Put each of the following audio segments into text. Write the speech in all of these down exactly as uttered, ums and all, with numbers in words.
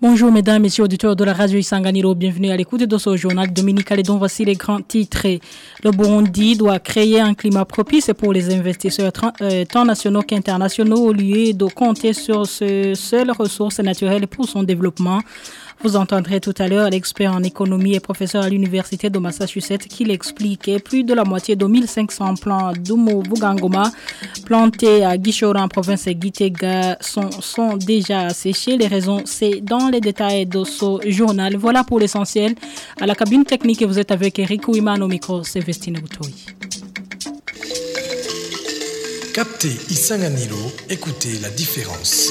Bonjour mesdames, messieurs auditeurs de la radio Isanganiro, bienvenue à l'écoute de ce journal dominical dont voici les grands titres. Le Burundi doit créer un climat propice pour les investisseurs tant nationaux qu'internationaux au lieu de compter sur ces seules ressources naturelles pour son développement. Vous entendrez tout à l'heure l'expert en économie et professeur à l'université de Massachusetts qui l'expliquait. Plus de la moitié de mille cinq cents plants d'Umo Bugangoma plantés à Gishora en province de Gitega sont, sont déjà asséchés. Les raisons, c'est dans les détails de ce journal. Voilà pour l'essentiel. À la cabine technique, vous êtes avec Eric Ouiman au micro, c'est Vestine Boutoui. Captez Isanganiro, écoutez la différence.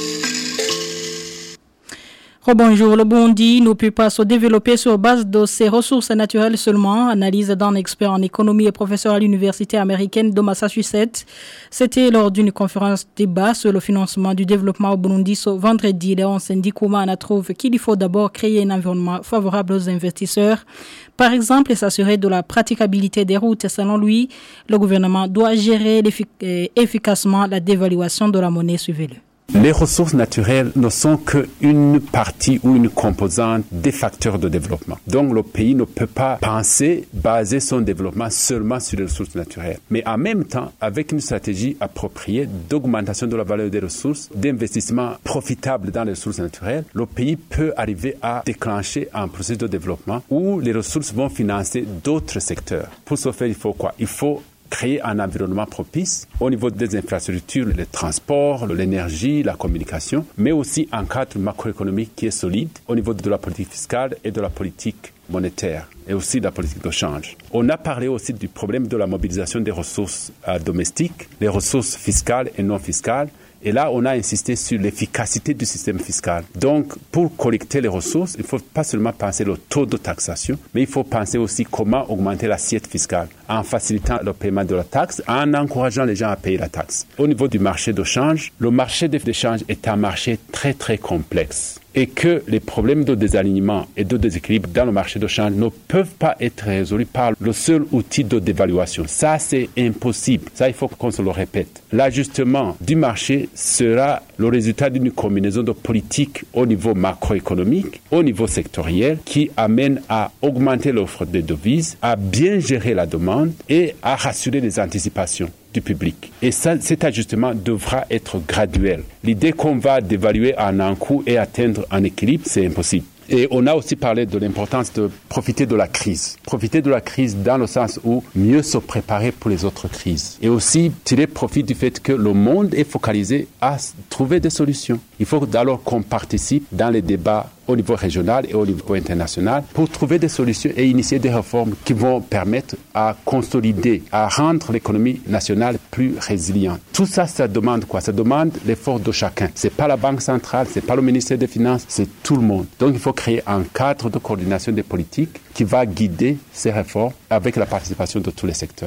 Rebonjour, le Burundi ne peut pas se développer sur base de ses ressources naturelles seulement, analyse d'un expert en économie et professeur à l'université américaine de Massachusetts. C'était lors d'une conférence débat sur le financement du développement au Burundi ce vendredi. Léon Sendikoumana trouve qu'il faut d'abord créer un environnement favorable aux investisseurs. Par exemple, s'assurer de la praticabilité des routes. Selon lui, le gouvernement doit gérer efficacement la dévaluation de la monnaie. Suivez-le. Les ressources naturelles ne sont qu'une partie ou une composante des facteurs de développement. Donc le pays ne peut pas penser, baser son développement seulement sur les ressources naturelles. Mais en même temps, avec une stratégie appropriée d'augmentation de la valeur des ressources, d'investissement profitable dans les ressources naturelles, le pays peut arriver à déclencher un processus de développement où les ressources vont financer d'autres secteurs. Pour ce faire, il faut quoi? Il faut créer un environnement propice au niveau des infrastructures, les transports, l'énergie, la communication, mais aussi un cadre macroéconomique qui est solide au niveau de la politique fiscale et de la politique monétaire et aussi de la politique de change. On a parlé aussi du problème de la mobilisation des ressources euh, domestiques, les ressources fiscales et non fiscales. Et là, on a insisté sur l'efficacité du système fiscal. Donc, pour collecter les ressources, il ne faut pas seulement penser le taux de taxation, mais il faut penser aussi comment augmenter l'assiette fiscale en facilitant le paiement de la taxe, en encourageant les gens à payer la taxe. Au niveau du marché de change, le marché de change est un marché très, très complexe. Et que les problèmes de désalignement et de déséquilibre dans le marché de change ne peuvent pas être résolus par le seul outil de dévaluation. Ça, c'est impossible. Ça, il faut qu'on se le répète. L'ajustement du marché sera le résultat d'une combinaison de politiques au niveau macroéconomique, au niveau sectoriel, qui amène à augmenter l'offre de devises, à bien gérer la demande et à rassurer les anticipations du public. Et ça, cet ajustement devra être graduel. L'idée qu'on va dévaluer en un coup et atteindre un équilibre, c'est impossible. Et on a aussi parlé de l'importance de profiter de la crise. Profiter de la crise dans le sens où mieux se préparer pour les autres crises. Et aussi tirer profit du fait que le monde est focalisé à trouver des solutions. Il faut alors qu'on participe dans les débats au niveau régional et au niveau international pour trouver des solutions et initier des réformes qui vont permettre à consolider, à rendre l'économie nationale plus résiliente. Tout ça, ça demande quoi? Ça demande l'effort de chacun. C'est pas la Banque centrale, c'est pas le ministère des Finances, c'est tout le monde. Donc il faut créer un cadre de coordination des politiques qui va guider ces réformes avec la participation de tous les secteurs.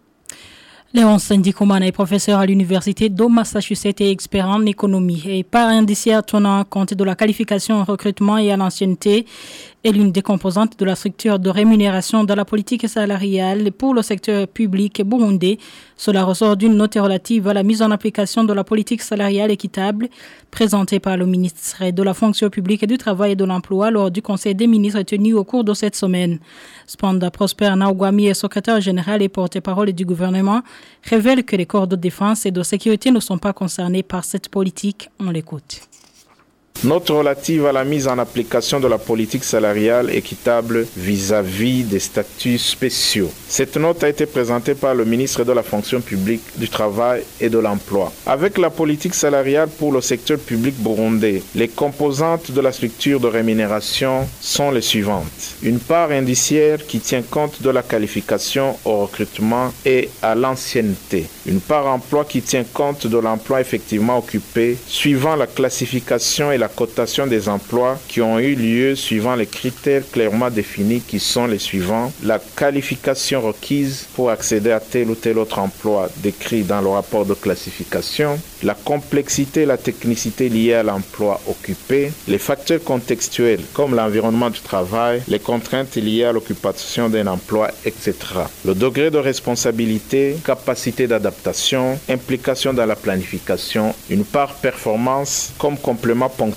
Léon Sendikoumana est professeur à l'université de Massachusetts et expert en économie. Et par indiciaire tenant compte de la qualification en recrutement et à l'ancienneté est l'une des composantes de la structure de rémunération de la politique salariale pour le secteur public burundais. Cela ressort d'une note relative à la mise en application de la politique salariale équitable présentée par le ministre de la fonction publique et du travail et de l'emploi lors du conseil des ministres tenu au cours de cette semaine. Spanda Prosper Naouguami est secrétaire général et porte-parole du gouvernement, révèle que les corps de défense et de sécurité ne sont pas concernés par cette politique. On l'écoute. Note relative à la mise en application de la politique salariale équitable vis-à-vis des statuts spéciaux. Cette note a été présentée par le ministre de la fonction publique, du travail et de l'emploi. Avec la politique salariale pour le secteur public burundais, les composantes de la structure de rémunération sont les suivantes. Une part indiciaire qui tient compte de la qualification au recrutement et à l'ancienneté. Une part emploi qui tient compte de l'emploi effectivement occupé, suivant la classification et la cotation des emplois qui ont eu lieu suivant les critères clairement définis qui sont les suivants. La qualification requise pour accéder à tel ou tel autre emploi décrit dans le rapport de classification, la complexité et la technicité liées à l'emploi occupé, les facteurs contextuels comme l'environnement du travail, les contraintes liées à l'occupation d'un emploi, et cetera. Le degré de responsabilité, capacité d'adaptation, implication dans la planification, une part performance comme complément ponctuel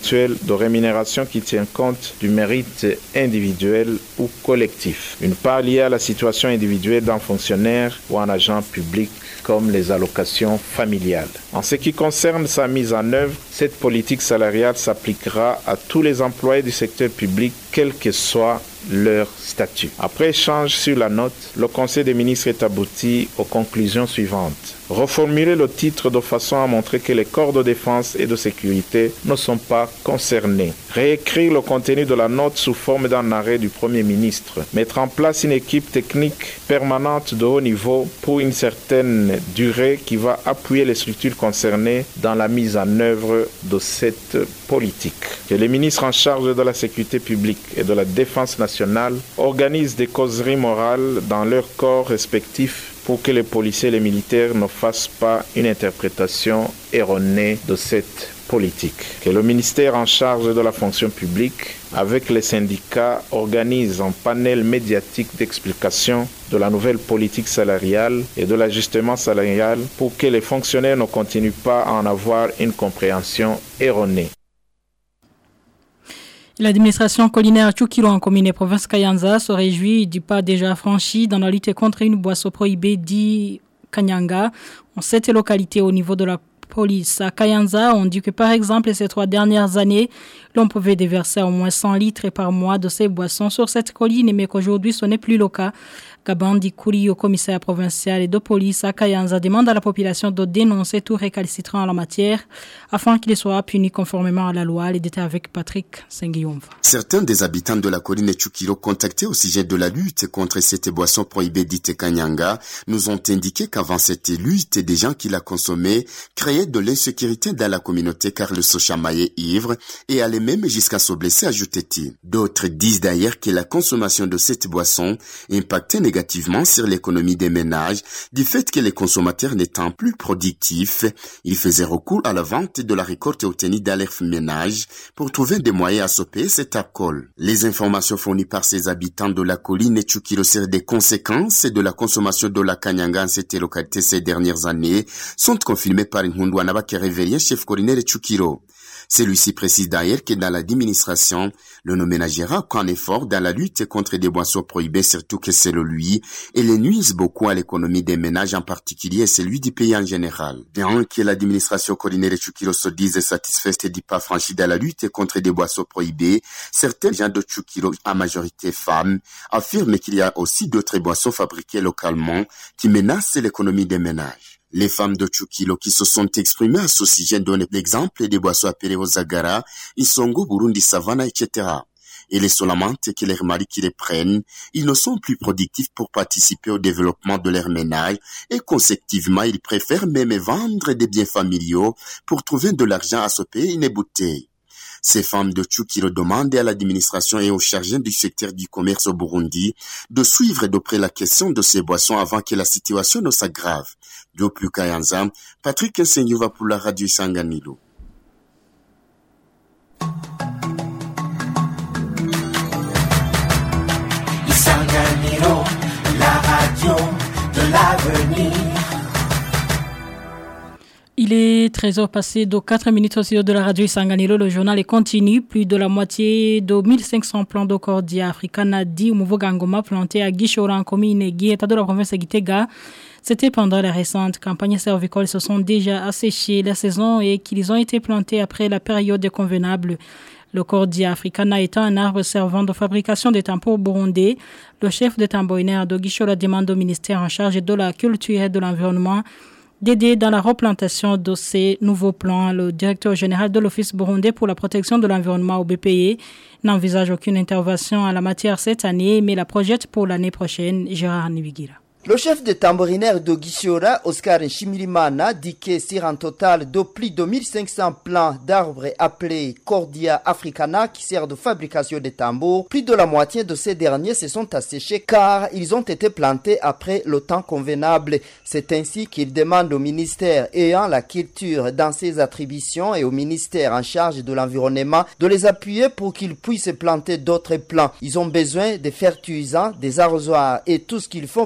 actuel de rémunération qui tient compte du mérite individuel ou collectif. Une part liée à la situation individuelle d'un fonctionnaire ou un agent public comme les allocations familiales. En ce qui concerne sa mise en œuvre, cette politique salariale s'appliquera à tous les employés du secteur public, quel que soit leur statut. Après échange sur la note, le Conseil des ministres est abouti aux conclusions suivantes. Reformuler le titre de façon à montrer que les corps de défense et de sécurité ne sont pas concernés. Réécrire le contenu de la note sous forme d'un arrêt du Premier ministre. Mettre en place une équipe technique permanente de haut niveau pour une certaine durée qui va appuyer les structures concernées dans la mise en œuvre de cette politique. Que les ministres en charge de la sécurité publique et de la défense nationale organisent des causeries morales dans leurs corps respectifs pour que les policiers et les militaires ne fassent pas une interprétation erronée de cette politique. Que le ministère en charge de la fonction publique, avec les syndicats, organise un panel médiatique d'explication de la nouvelle politique salariale et de l'ajustement salarial pour que les fonctionnaires ne continuent pas à en avoir une compréhension erronée. L'administration collinaire Tchoukilo en commune et province Kayanza se réjouit du pas déjà franchi dans la lutte contre une boisson prohibée dit Kanyanga en cette localité au niveau de la police. À Kayanza, on dit que par exemple ces trois dernières années, l'on pouvait déverser au moins cent litres par mois de ces boissons sur cette colline, mais qu'aujourd'hui ce n'est plus le cas. Gabandi Kouri, au commissaire provincial et de police à Kayanza, demande à la population de dénoncer tout récalcitrant en la matière afin qu'il soit puni conformément à la loi. Il était avec Patrick Senguiumva. Certains des habitants de la colline Tchoukilo contactés au sujet de la lutte contre cette boisson prohibée dite Kanyanga nous ont indiqué qu'avant cette lutte, des gens qui la consommaient créaient de l'insécurité dans la communauté car le se chamaillait ivre et allait même jusqu'à se blesser, ajoutait-il. D'autres disent d'ailleurs que la consommation de cette boisson impactait négativement sur l'économie des ménages du fait que les consommateurs n'étant plus productifs, ils faisaient recours à la vente de la récolte obtenue dans leurs ménages pour trouver des moyens à se payer cet alcool. Les informations fournies par ces habitants de la colline Tchoukilo sur des conséquences de la consommation de la Kanyanga en cette localité ces dernières années sont confirmées par Nhundwanaba Kerevelien, chef collinaire Tchoukilo. Celui-ci précise d'ailleurs que dans l'administration, le ne ménagera qu'un effort dans la lutte contre des boissons prohibées, surtout que c'est le lui, et les nuisent beaucoup à l'économie des ménages en particulier et celui du pays en général. Bien que l'administration collinaire Tchoukilo se dise satisfaite du pas franchi dans la lutte contre des boissons prohibées, certains gens de Tchoukilo, en majorité femmes, affirment qu'il y a aussi d'autres boissons fabriquées localement qui menacent l'économie des ménages. Les femmes de Tchoukilo qui se sont exprimées à ce sujet donnent l'exemple des boissons appelées Ozagara, Isongo, Burundi, Savana, et cetera. Et les solamantes que leurs maris qui les prennent, ils ne sont plus productifs pour participer au développement de leur ménage et consécutivement, ils préfèrent même vendre des biens familiaux pour trouver de l'argent à se payer une bouteille. Ces femmes de Tchoukilo demandent à l'administration et aux chargés du secteur du commerce au Burundi de suivre de près la question de ces boissons avant que la situation ne s'aggrave. Depuis Kayanza, Patrick Nsenyuva pour la radio Isanganiro. Isanganiro, la radio de l'avenir. Il est treize heures passées de quatre minutes au studio de la radio Isanganiro. Le journal est continu. Plus de la moitié de mille cinq cents plants de Cordia africana dit au Mouveau Gangoma plantés à Guichora en commune et Guieta de la province de Gitega. C'était pendant la récente campagne cervicole. Se sont déjà asséchés la saison et qu'ils ont été plantés après la période convenable. Le Cordia africana étant un arbre servant de fabrication des tambours burundais, le chef de tambourinaire de Guichora demande au ministère en charge de la culture et de l'environnement d'aider dans la replantation de ces nouveaux plants. Le directeur général de l'Office burundais pour la protection de l'environnement au B P E n'envisage aucune intervention en la matière cette année, mais la projette pour l'année prochaine. Gérard Nibigira. Le chef de tambourinaire de Guichora, Oscar Nshimirimana, dit que sur un total de plus de mille cinq cents plants d'arbres appelés Cordia africana qui servent de fabrication de tambours, plus de la moitié de ces derniers se sont asséchés car ils ont été plantés après le temps convenable. C'est ainsi qu'il demande au ministère ayant la culture dans ses attributions et au ministère en charge de l'environnement de les appuyer pour qu'ils puissent planter d'autres plants. Ils ont besoin de fertilisants, des arrosoirs et tout ce qu'il faut pour améliorer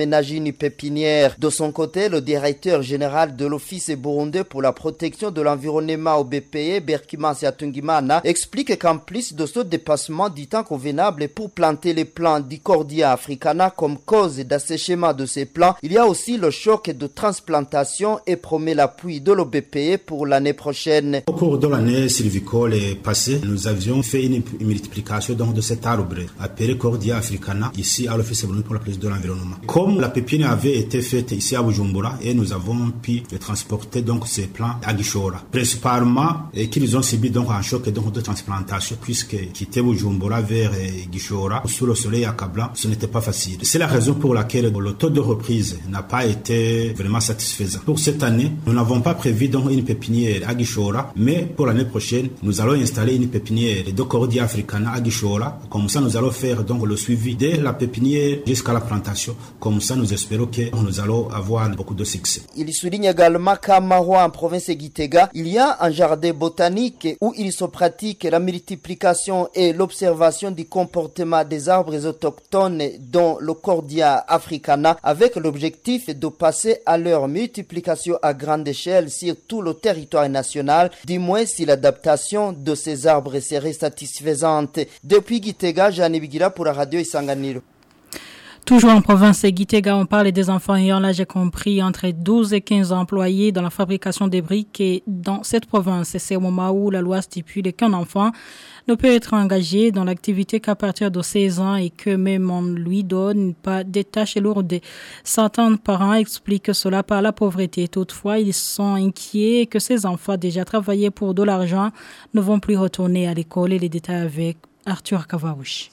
aménager une pépinière. De son côté, le directeur général de l'Office burundais pour la protection de l'environnement au B P E, Berkimansi Atungimana, explique qu'en plus de ce dépassement du temps convenable pour planter les plants Dicordia africana comme cause d'assèchement de ces plants, il y a aussi le choc de transplantation et promet l'appui de l'O B P E pour l'année prochaine. Au cours de l'année sylvicole passée, nous avions fait une multiplication donc de cet arbre appelé Cordia africana ici à l'Office burundais pour la protection de l'environnement. Comme la pépinière avait été faite ici à Bujumbura et nous avons pu transporter donc ces plants à Gishora, principalement et qu'ils ont subi donc un choc donc de transplantation puisque quitter Bujumbura vers Gishora sous le soleil accablant, ce n'était pas facile. C'est la raison pour laquelle le taux de reprise n'a pas été vraiment satisfaisant. Pour cette année, nous n'avons pas prévu donc une pépinière à Gishora, mais pour l'année prochaine, nous allons installer une pépinière de Cordia africana à Gishora. Comme ça, nous allons faire donc le suivi dès la pépinière jusqu'à la plantation. Comme ça, nous espérons que nous allons avoir beaucoup de succès. Il souligne également qu'à Maroua, en province de Gitega, il y a un jardin botanique où il se pratique la multiplication et l'observation du comportement des arbres autochtones dont le Cordia africana, avec l'objectif de passer à leur multiplication à grande échelle sur tout le territoire national, du moins si l'adaptation de ces arbres serait satisfaisante. Depuis Gitega, Jeanne Bigira pour la radio Isanganiro. Toujours en province de Gitega, on parle des enfants ayant l'âge compris entre douze et quinze employés dans la fabrication des briques et dans cette province. C'est au moment où la loi stipule qu'un enfant ne peut être engagé dans l'activité qu'à partir de seize ans et que même on lui donne pas des tâches lourdes. Certains parents expliquent cela par la pauvreté. Toutefois, ils sont inquiets que ces enfants déjà travaillés pour de l'argent ne vont plus retourner à l'école. Et les détails avec Arthur Kavaouche.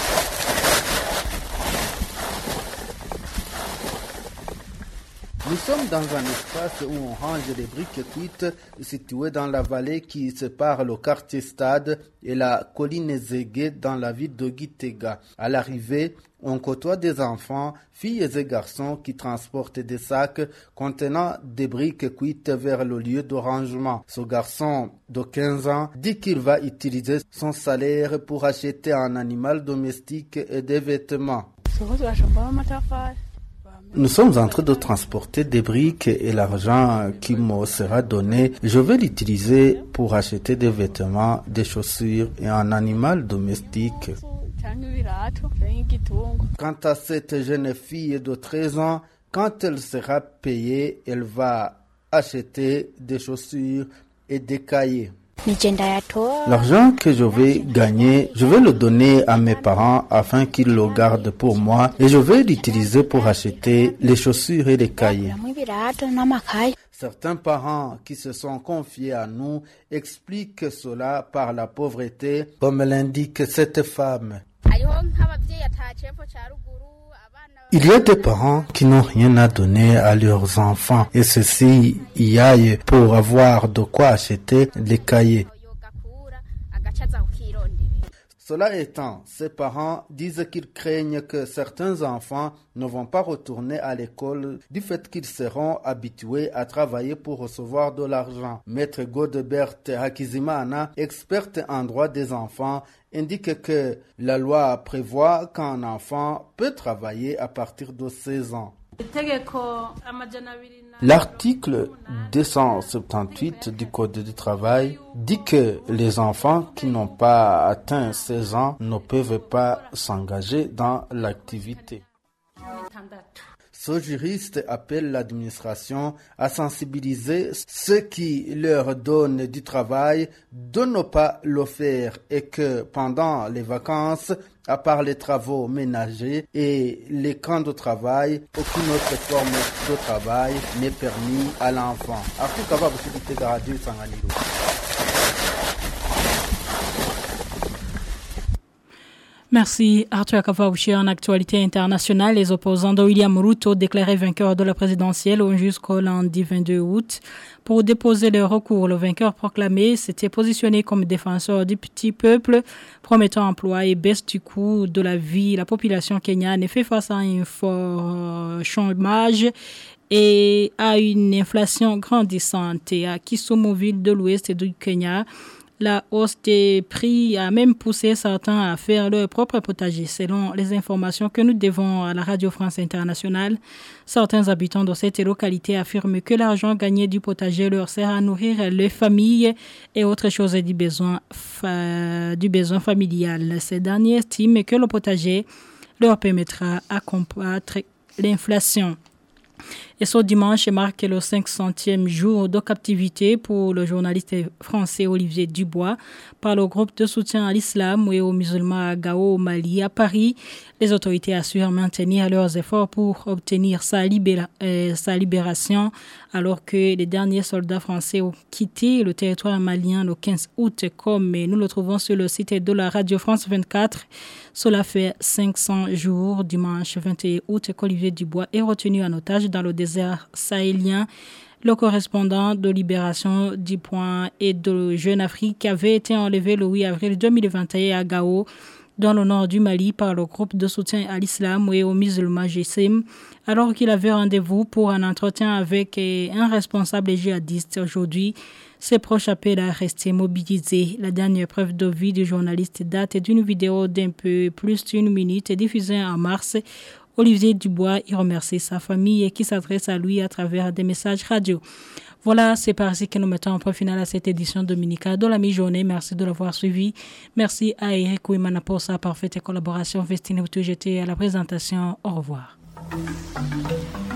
Nous sommes dans un espace où on range les briques cuites situées dans la vallée qui sépare le quartier Stade et la colline Zégué dans la ville de Gitega. À l'arrivée, on côtoie des enfants, filles et garçons qui transportent des sacs contenant des briques cuites vers le lieu de rangement. Ce garçon de quinze ans dit qu'il va utiliser son salaire pour acheter un animal domestique et des vêtements. Nous sommes en train de transporter des briques et l'argent qui me sera donné, je vais l'utiliser pour acheter des vêtements, des chaussures et un animal domestique. Quant à cette jeune fille de treize ans, quand elle sera payée, elle va acheter des chaussures et des cahiers. L'argent que je vais gagner, je vais le donner à mes parents afin qu'ils le gardent pour moi et je vais l'utiliser pour acheter les chaussures et les cahiers. Certains parents qui se sont confiés à nous expliquent cela par la pauvreté, comme l'indique cette femme. Il y a des parents qui n'ont rien à donner à leurs enfants et ceux-ci y aillent pour avoir de quoi acheter les cahiers. Cela étant, ces parents disent qu'ils craignent que certains enfants ne vont pas retourner à l'école du fait qu'ils seront habitués à travailler pour recevoir de l'argent. Maître Godebert Hakizimana, experte en droit des enfants, indique que la loi prévoit qu'un enfant peut travailler à partir de seize ans. L'article deux cent soixante-dix-huit du Code du travail dit que les enfants qui n'ont pas atteint seize ans ne peuvent pas s'engager dans l'activité. Ce juriste appelle l'administration à sensibiliser ceux qui leur donnent du travail de ne pas le faire et que pendant les vacances, à part les travaux ménagers et les camps de travail, aucune autre forme de travail n'est permis à l'enfant. Merci Arthur Kavaouchi. En actualité internationale, les opposants de William Ruto déclarés vainqueurs de la présidentielle ont jusqu'au lundi vingt-deux août pour déposer leur recours. Le vainqueur proclamé s'était positionné comme défenseur du petit peuple, promettant emploi et baisse du coût de la vie. La population kenyane fait face à un fort chômage et à une inflation grandissante. Et à Kisumu, ville de l'ouest du Kenya, La hausse des prix a même poussé certains à faire leur propre potager. Selon les informations que nous devons à la Radio France Internationale, certains habitants de cette localité affirment que l'argent gagné du potager leur sert à nourrir les familles et autres choses du besoin, fa- du besoin familial. Ces derniers estiment que le potager leur permettra à combattre l'inflation. Et ce dimanche marque le cinq centième jour de captivité pour le journaliste français Olivier Dubois par le groupe de soutien à l'islam et aux musulmans à Gao, au Mali. À Paris, les autorités assurent maintenir leurs efforts pour obtenir sa, libéra- euh, sa libération alors que les derniers soldats français ont quitté le territoire malien le quinze août, comme nous le trouvons sur le site de la Radio France vingt-quatre. Cela fait cinq cents jours, dimanche vingt et un août, qu'Olivier Dubois est retenu en otage dans le désert sahélien. Le correspondant de Libération du Point et de Jeune Afrique avait été enlevé le huit avril deux mille vingt et un à Gao, dans le nord du Mali, par le groupe de soutien à l'islam et aux musulmans G S I M, alors qu'il avait rendez-vous pour un entretien avec un responsable djihadiste. Aujourd'hui, ses proches appellent à rester mobilisés. La dernière preuve de vie du journaliste date d'une vidéo d'un peu plus d'une minute diffusée en mars. Olivier Dubois y remercie sa famille et qui s'adresse à lui à travers des messages radio. Voilà, c'est par ici que nous mettons un point final à cette édition dominicale de la mi-journée. Merci de l'avoir suivi. Merci à Eric Ouimana pour sa parfaite collaboration. Vestine Outou, j'étais à la présentation. Au revoir.